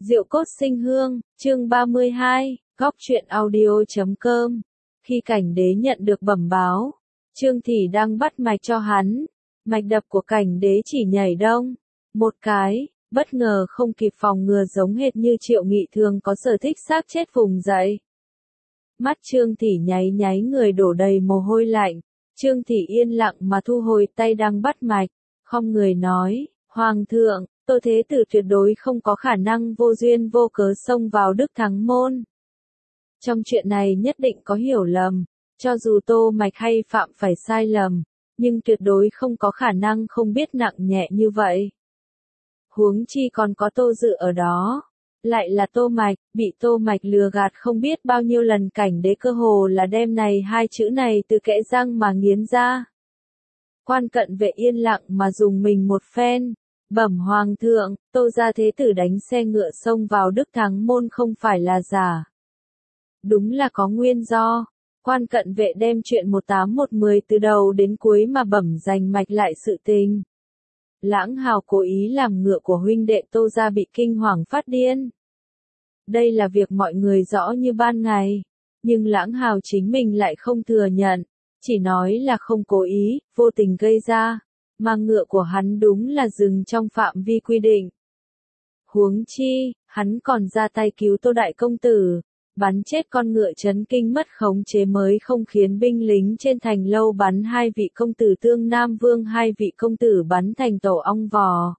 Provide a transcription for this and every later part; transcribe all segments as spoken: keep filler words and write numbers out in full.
Diệu cốt sinh hương, chương ba mươi hai, góc truyện audio chấm com. Khi cảnh đế nhận được bẩm báo, Trương Thị đang bắt mạch cho hắn. Mạch đập của cảnh đế chỉ nhảy đông một cái, bất ngờ không kịp phòng ngừa, giống hệt như Triệu Nghị thường có sở thích xác chết vùng dậy. Mắt Trương Thị nháy nháy, người đổ đầy mồ hôi lạnh. Trương Thị yên lặng mà thu hồi tay đang bắt mạch, khom người nói: Hoàng thượng, Tô Thế Tử tuyệt đối không có khả năng vô duyên vô cớ xông vào Đức Thắng Môn. Trong chuyện này nhất định có hiểu lầm, cho dù Tô Mạch hay phạm phải sai lầm, nhưng tuyệt đối không có khả năng không biết nặng nhẹ như vậy. Huống chi còn có Tô Dự ở đó, lại là Tô Mạch, bị Tô Mạch lừa gạt không biết bao nhiêu lần, cảnh đế cơ hồ là đem này hai chữ này từ kẽ răng mà nghiến ra. Quan Cận Vệ yên lặng mà dùng mình một phen. Bẩm Hoàng thượng, Tô gia thế tử đánh xe ngựa xông vào Đức Thắng Môn không phải là giả. Đúng là có nguyên do. Quan Cận Vệ đem chuyện một tám một mười từ đầu đến cuối mà bẩm rành mạch lại sự tình. Lãng Hào cố ý làm ngựa của huynh đệ Tô gia bị kinh hoàng phát điên. Đây là việc mọi người rõ như ban ngày, nhưng Lãng Hào chính mình lại không thừa nhận, chỉ nói là không cố ý, vô tình gây ra. Mà ngựa của hắn đúng là dừng trong phạm vi quy định. Huống chi, hắn còn ra tay cứu Tô đại công tử, bắn chết con ngựa chấn kinh mất khống chế mới không khiến binh lính trên thành lâu bắn hai vị công tử Tương Nam Vương, hai vị công tử bắn thành tổ ong vò.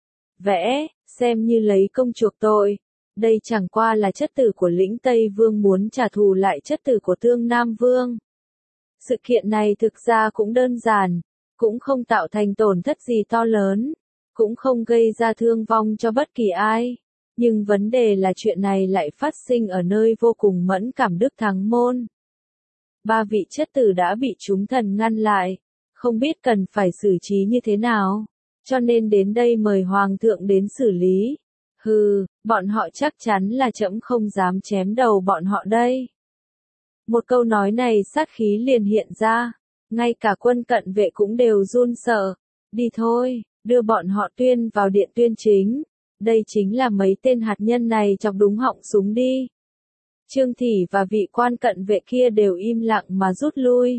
Vẽ, xem như lấy công chuộc tội. Đây chẳng qua là chất tử của Lĩnh Tây Vương muốn trả thù lại chất tử của Tương Nam Vương. Sự kiện này thực ra cũng đơn giản. Cũng không tạo thành tổn thất gì to lớn, cũng không gây ra thương vong cho bất kỳ ai. Nhưng vấn đề là chuyện này lại phát sinh ở nơi vô cùng mẫn cảm Đức Thắng Môn. Ba vị chất tử đã bị chúng thần ngăn lại, không biết cần phải xử trí như thế nào, cho nên đến đây mời Hoàng thượng đến xử lý. Hừ, bọn họ chắc chắn là trẫm không dám chém đầu bọn họ đây. Một câu nói này sát khí liền hiện ra. Ngay cả Quân Cận Vệ cũng đều run sợ. Đi thôi, đưa bọn họ tuyên vào điện tuyên chính. Đây chính là mấy tên hạt nhân này chọc đúng họng súng đi. Trương Thị và vị Quan Cận Vệ kia đều im lặng mà rút lui.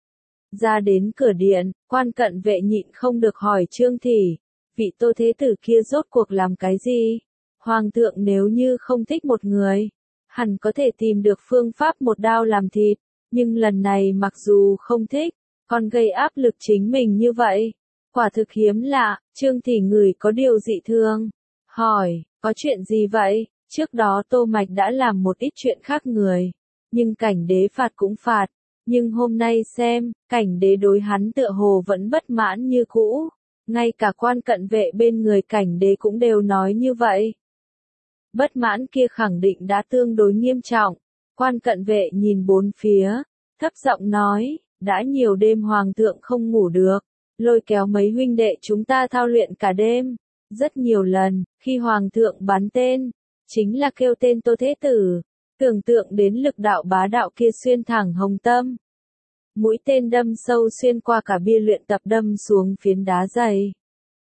Ra đến cửa điện, Quan Cận Vệ nhịn không được hỏi Trương Thị, vị Tô Thế Tử kia rốt cuộc làm cái gì? Hoàng thượng nếu như không thích một người, hẳn có thể tìm được phương pháp một đao làm thịt. Nhưng lần này mặc dù không thích, còn gây áp lực chính mình như vậy. Quả thực hiếm lạ. Trương Thị ngửi có điều dị thường. Hỏi, có chuyện gì vậy? Trước đó Tô Mạch đã làm một ít chuyện khác người. Nhưng cảnh đế phạt cũng phạt. Nhưng hôm nay xem, cảnh đế đối hắn tựa hồ vẫn bất mãn như cũ. Ngay cả Quan Cận Vệ bên người cảnh đế cũng đều nói như vậy. Bất mãn kia khẳng định đã tương đối nghiêm trọng. Quan Cận Vệ nhìn bốn phía, thấp giọng nói, đã nhiều đêm Hoàng thượng không ngủ được, lôi kéo mấy huynh đệ chúng ta thao luyện cả đêm. Rất nhiều lần, khi Hoàng thượng bắn tên, chính là kêu tên Tô Thế Tử, tưởng tượng đến lực đạo bá đạo kia xuyên thẳng hồng tâm. Mũi tên đâm sâu xuyên qua cả bia luyện tập, đâm xuống phiến đá dày.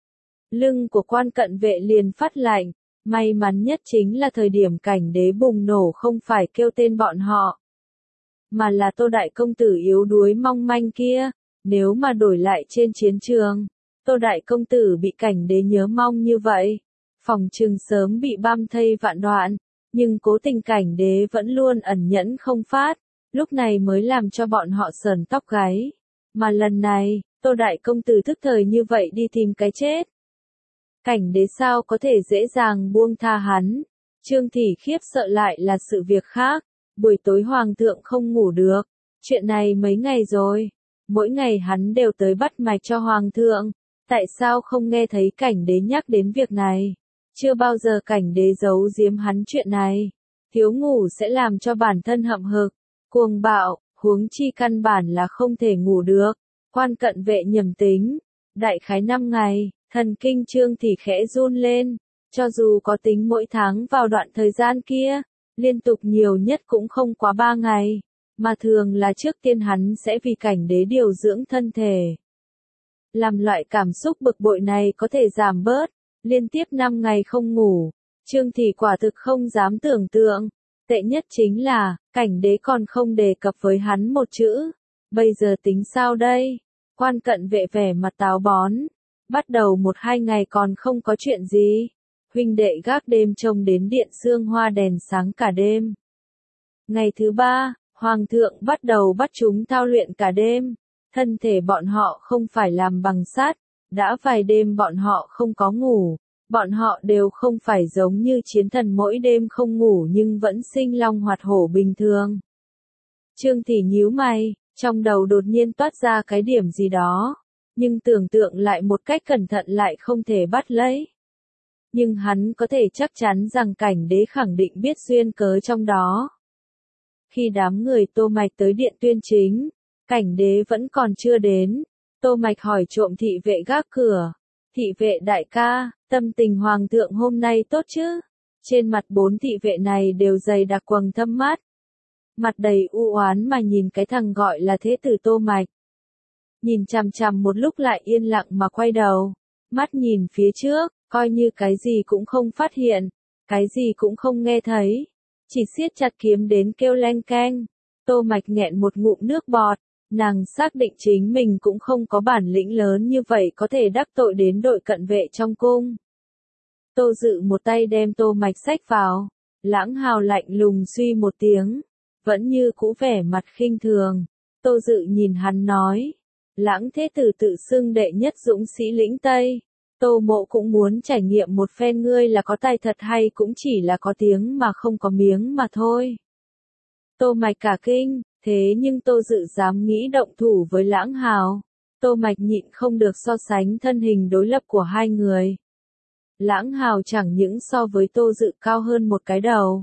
Lưng của Quan Cận Vệ liền phát lạnh. May mắn nhất chính là thời điểm cảnh đế bùng nổ không phải kêu tên bọn họ, mà là Tô đại công tử yếu đuối mong manh kia. Nếu mà đổi lại trên chiến trường, Tô đại công tử bị cảnh đế nhớ mong như vậy, phòng trừng sớm bị băm thây vạn đoạn. Nhưng cố tình cảnh đế vẫn luôn ẩn nhẫn không phát, lúc này mới làm cho bọn họ sờn tóc gáy. Mà lần này, Tô đại công tử thức thời như vậy đi tìm cái chết. Cảnh đế sao có thể dễ dàng buông tha hắn. Trương Thị khiếp sợ lại là sự việc khác. Buổi tối Hoàng thượng không ngủ được. Chuyện này mấy ngày rồi. Mỗi ngày hắn đều tới bắt mạch cho Hoàng thượng. Tại sao không nghe thấy cảnh đế nhắc đến việc này? Chưa bao giờ cảnh đế giấu giếm hắn chuyện này. Thiếu ngủ sẽ làm cho bản thân hậm hực, cuồng bạo, huống chi căn bản là không thể ngủ được. Quan Cận Vệ nhầm tính. Đại khái năm ngày. Thần kinh Trương Thị khẽ run lên, cho dù có tính mỗi tháng vào đoạn thời gian kia, liên tục nhiều nhất cũng không quá ba ngày, mà thường là trước tiên hắn sẽ vì cảnh đế điều dưỡng thân thể. Làm loại cảm xúc bực bội này có thể giảm bớt, liên tiếp năm ngày không ngủ, Trương Thị quả thực không dám tưởng tượng. Tệ nhất chính là, cảnh đế còn không đề cập với hắn một chữ. Bây giờ tính sao đây? Quan cận vệ vẻ mặt táo bón. Bắt đầu một hai ngày còn không có chuyện gì. Huynh đệ gác đêm trông đến điện sương hoa đèn sáng cả đêm. Ngày thứ ba, Hoàng thượng bắt đầu bắt chúng thao luyện cả đêm. Thân thể bọn họ không phải làm bằng sắt. Đã vài đêm bọn họ không có ngủ. Bọn họ đều không phải giống như chiến thần mỗi đêm không ngủ nhưng vẫn sinh long hoạt hổ bình thường. Trương Thị nhíu mày, trong đầu đột nhiên toát ra cái điểm gì đó. Nhưng tưởng tượng lại một cách cẩn thận lại không thể bắt lấy. Nhưng hắn có thể chắc chắn rằng cảnh đế khẳng định biết duyên cớ trong đó. Khi đám người Tô Mạch tới điện tuyên chính, cảnh đế vẫn còn chưa đến. Tô Mạch hỏi trộm thị vệ gác cửa. Thị vệ đại ca, tâm tình hoàng thượng hôm nay tốt chứ? Trên mặt bốn thị vệ này đều dày đặc quầng thâm mắt. Mặt đầy u oán mà nhìn cái thằng gọi là thế tử Tô Mạch. Nhìn chằm chằm một lúc lại yên lặng mà quay đầu. Mắt nhìn phía trước, coi như cái gì cũng không phát hiện. Cái gì cũng không nghe thấy. Chỉ siết chặt kiếm đến kêu leng keng. Tô Mạch nghẹn một ngụm nước bọt. Nàng xác định chính mình cũng không có bản lĩnh lớn như vậy có thể đắc tội đến đội cận vệ trong cung. Tô Dự một tay đem Tô Mạch xách vào. Lãng Hào lạnh lùng suy một tiếng. Vẫn như cũ vẻ mặt khinh thường. Tô Dự nhìn hắn nói. Lãng thế tử tự xưng đệ nhất dũng sĩ lĩnh Tây. Tô Mộ cũng muốn trải nghiệm một phen ngươi là có tài thật hay cũng chỉ là có tiếng mà không có miếng mà thôi. Tô Mạch cả kinh, thế nhưng Tô Dự dám nghĩ động thủ với Lãng Hào. Tô Mạch nhịn không được so sánh thân hình đối lập của hai người. Lãng Hào chẳng những so với Tô Dự cao hơn một cái đầu.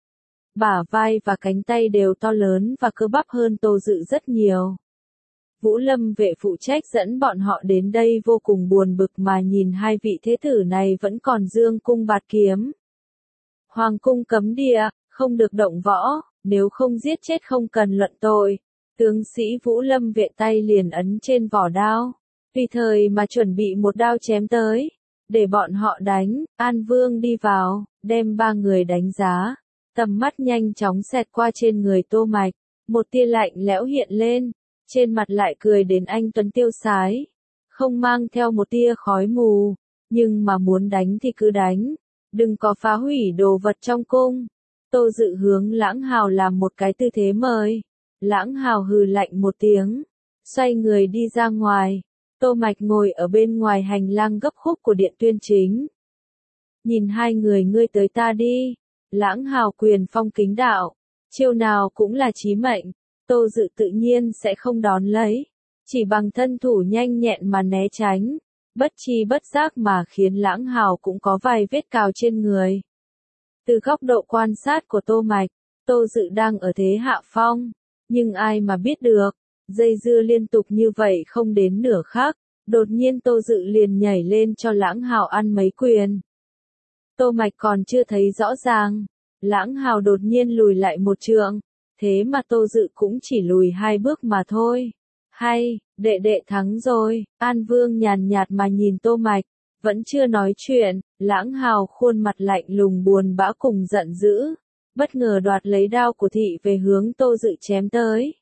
Bả vai và cánh tay đều to lớn và cơ bắp hơn Tô Dự rất nhiều. Vũ Lâm vệ phụ trách dẫn bọn họ đến đây vô cùng buồn bực mà nhìn hai vị thế tử này vẫn còn dương cung bạt kiếm. Hoàng cung cấm địa, không được động võ, nếu không giết chết không cần luận tội. Tướng sĩ Vũ Lâm vệ tay liền ấn trên vỏ đao, tùy thời mà chuẩn bị một đao chém tới, để bọn họ đánh. An Vương đi vào, đem ba người đánh giá, tầm mắt nhanh chóng xẹt qua trên người Tô Mạch, một tia lạnh lẽo hiện lên. Trên mặt lại cười đến anh tuấn tiêu sái, không mang theo một tia khói mù, nhưng mà muốn đánh thì cứ đánh, đừng có phá hủy đồ vật trong cung. Tô Dự hướng Lãng Hào làm một cái tư thế mời, Lãng Hào hừ lạnh một tiếng, xoay người đi ra ngoài. Tô Mạch ngồi ở bên ngoài hành lang gấp khúc của điện tuyên chính. Nhìn hai người ngươi tới ta đi, Lãng Hào quyền phong kính đạo, chiêu nào cũng là chí mệnh. Tô Dự tự nhiên sẽ không đón lấy, chỉ bằng thân thủ nhanh nhẹn mà né tránh, bất chi bất giác mà khiến Lãng Hào cũng có vài vết cào trên người. Từ góc độ quan sát của Tô Mạch, Tô Dự đang ở thế hạ phong, nhưng ai mà biết được, dây dưa liên tục như vậy không đến nửa khắc, đột nhiên Tô Dự liền nhảy lên cho Lãng Hào ăn mấy quyền. Tô Mạch còn chưa thấy rõ ràng, Lãng Hào đột nhiên lùi lại một trượng. Thế mà Tô Dự cũng chỉ lùi hai bước mà thôi. Hay, đệ đệ thắng rồi. An Vương nhàn nhạt mà nhìn Tô Mạch, vẫn chưa nói chuyện. Lãng Hào khuôn mặt lạnh lùng buồn bã cùng giận dữ, bất ngờ đoạt lấy đao của thị về hướng Tô Dự chém tới.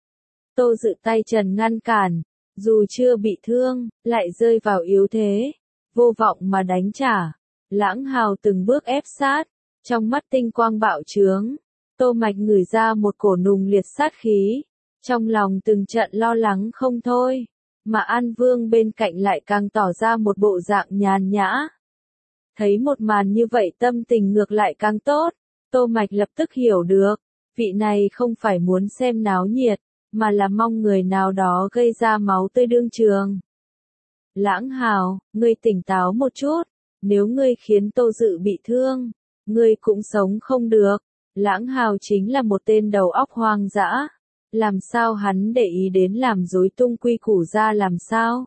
Tô Dự tay trần ngăn cản, dù chưa bị thương, lại rơi vào yếu thế, vô vọng mà đánh trả. Lãng Hào từng bước ép sát, trong mắt tinh quang bạo trướng. Tô Mạch ngửi ra một cổ nùng liệt sát khí, trong lòng từng trận lo lắng không thôi, mà An Vương bên cạnh lại càng tỏ ra một bộ dạng nhàn nhã. Thấy một màn như vậy tâm tình ngược lại càng tốt, Tô Mạch lập tức hiểu được, vị này không phải muốn xem náo nhiệt, mà là mong người nào đó gây ra máu tươi đương trường. Lãng Hào, ngươi tỉnh táo một chút, nếu ngươi khiến Tô Dự bị thương, ngươi cũng sống không được. Lãng Hào chính là một tên đầu óc hoang dã, làm sao hắn để ý đến làm rối tung quy củ ra làm sao?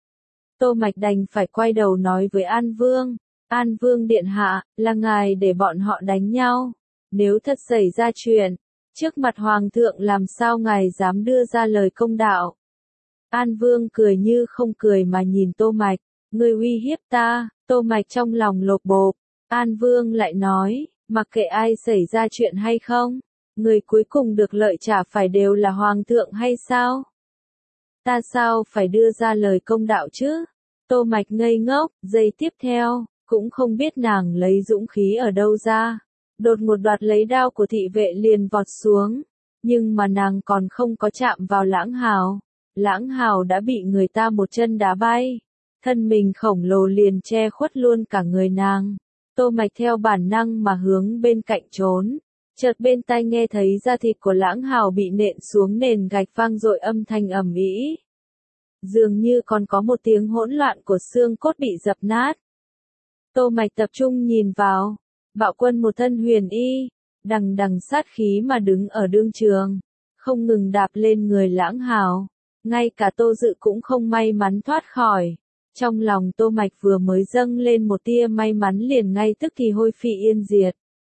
Tô Mạch đành phải quay đầu nói với An Vương, An Vương điện hạ, là ngài để bọn họ đánh nhau, nếu thật xảy ra chuyện, trước mặt hoàng thượng làm sao ngài dám đưa ra lời công đạo? An Vương cười như không cười mà nhìn Tô Mạch, ngươi uy hiếp ta. Tô Mạch trong lòng lột bột. An Vương lại nói, mặc kệ ai xảy ra chuyện hay không, người cuối cùng được lợi chả phải đều là hoàng thượng hay sao? Ta sao phải đưa ra lời công đạo chứ? Tô Mạch ngây ngốc, giây tiếp theo, cũng không biết nàng lấy dũng khí ở đâu ra. Đột ngột đoạt lấy đao của thị vệ liền vọt xuống. Nhưng mà nàng còn không có chạm vào Lãng Hào. Lãng Hào đã bị người ta một chân đá bay. Thân mình khổng lồ liền che khuất luôn cả người nàng. Tô Mạch theo bản năng mà hướng bên cạnh trốn. Chợt bên tai nghe thấy da thịt của Lãng Hào bị nện xuống nền gạch vang dội âm thanh ầm ĩ. Dường như còn có một tiếng hỗn loạn của xương cốt bị dập nát. Tô Mạch tập trung nhìn vào. Bạo Quân một thân huyền y, đằng đằng sát khí mà đứng ở đương trường, không ngừng đạp lên người Lãng Hào. Ngay cả Tô Dự cũng không may mắn thoát khỏi. Trong lòng Tô Mạch vừa mới dâng lên một tia may mắn liền ngay tức thì hôi phi yên diệt.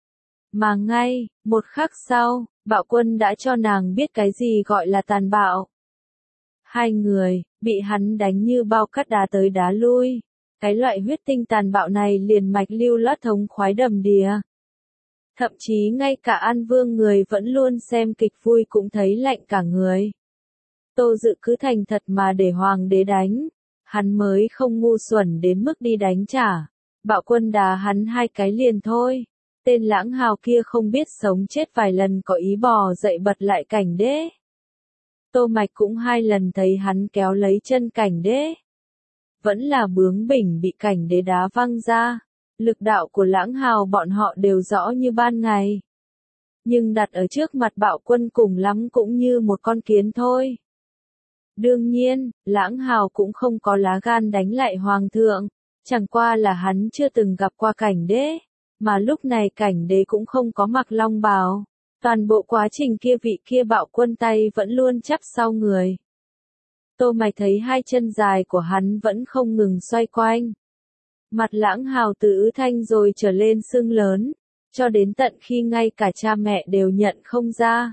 Mà ngay, một khắc sau, Bạo Quân đã cho nàng biết cái gì gọi là tàn bạo. Hai người, bị hắn đánh như bao cát đá tới đá lui. Cái loại huyết tinh tàn bạo này liền mạch lưu loát thống khoái đầm đìa. Thậm chí ngay cả An Vương người vẫn luôn xem kịch vui cũng thấy lạnh cả người. Tô Dự cứ thành thật mà để hoàng đế đánh. Hắn mới không ngu xuẩn đến mức đi đánh trả. Bạo Quân đá hắn hai cái liền thôi. Tên Lãng Hào kia không biết sống chết vài lần có ý bò dậy bật lại Cảnh Đế. Tô Mạch cũng hai lần thấy hắn kéo lấy chân Cảnh Đế. Vẫn là bướng bỉnh bị Cảnh Đế đá văng ra. Lực đạo của Lãng Hào bọn họ đều rõ như ban ngày. Nhưng đặt ở trước mặt Bạo Quân cùng lắm cũng như một con kiến thôi. Đương nhiên, Lãng Hào cũng không có lá gan đánh lại hoàng thượng. Chẳng qua là hắn chưa từng gặp qua Cảnh Đế. Mà lúc này Cảnh Đế cũng không có mặc long bào. Toàn bộ quá trình kia vị kia Bạo Quân tay vẫn luôn chắp sau người. Tô Mạch thấy hai chân dài của hắn vẫn không ngừng xoay quanh. Mặt Lãng Hào từ ứ thanh rồi trở lên sưng lớn, cho đến tận khi ngay cả cha mẹ đều nhận không ra.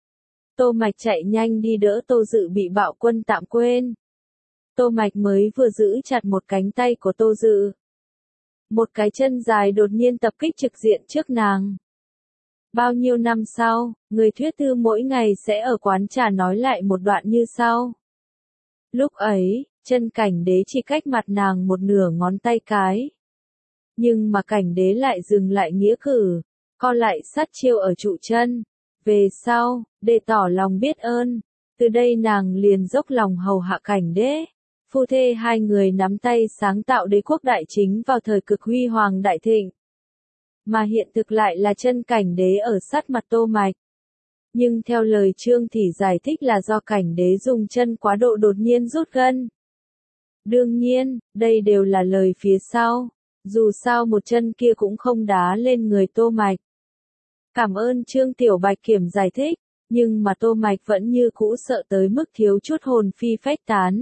Tô Mạch chạy nhanh đi đỡ Tô Dự bị Bạo Quân tạm quên. Tô Mạch mới vừa giữ chặt một cánh tay của Tô Dự. Một cái chân dài đột nhiên tập kích trực diện trước nàng. Bao nhiêu năm sau, người thuyết thư mỗi ngày sẽ ở quán trà nói lại một đoạn như sau. Lúc ấy, chân Cảnh Đế chỉ cách mặt nàng một nửa ngón tay cái. Nhưng mà Cảnh Đế lại dừng lại nghĩa cử, co lại sát chiêu ở trụ chân. Về sau, để tỏ lòng biết ơn, từ đây nàng liền dốc lòng hầu hạ Cảnh Đế. Phu thê hai người nắm tay sáng tạo đế quốc đại chính vào thời cực huy hoàng đại thịnh. Mà hiện thực lại là chân Cảnh Đế ở sát mặt Tô Mạch. Nhưng theo lời Trương Thị giải thích là do Cảnh Đế dùng chân quá độ đột nhiên rút gân. Đương nhiên, đây đều là lời phía sau. Dù sao một chân kia cũng không đá lên người Tô Mạch. Cảm ơn Trương Tiểu Bạch Kiểm giải thích, nhưng mà Tô Mạch vẫn như cũ sợ tới mức thiếu chút hồn phi phách tán.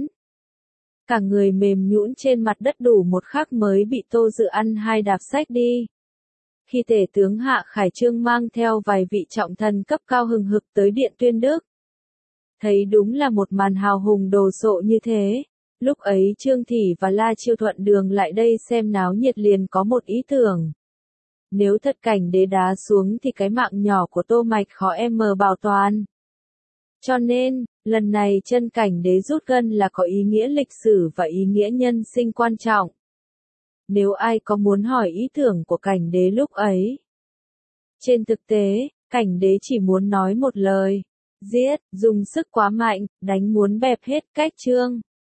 Cả người mềm nhũn trên mặt đất đủ một khắc mới bị Tô Dự ăn hai đạp sách đi. Khi tể tướng Hạ Khải Trương mang theo vài vị trọng thần cấp cao hừng hực tới Điện Tuyên Đức. Thấy đúng là một màn hào hùng đồ sộ như thế. Lúc ấy Trương Thị và La Chiêu thuận đường lại đây xem náo nhiệt liền có một ý tưởng. Nếu thật Cảnh Đế đá xuống thì cái mạng nhỏ của Tô Mạch khó em mờ bảo toàn. Cho nên, lần này chân Cảnh Đế rút gân là có ý nghĩa lịch sử và ý nghĩa nhân sinh quan trọng. Nếu ai có muốn hỏi ý tưởng của Cảnh Đế lúc ấy. Trên thực tế, Cảnh Đế chỉ muốn nói một lời. Giết, dùng sức quá mạnh, đánh muốn bẹp hết cách Trương.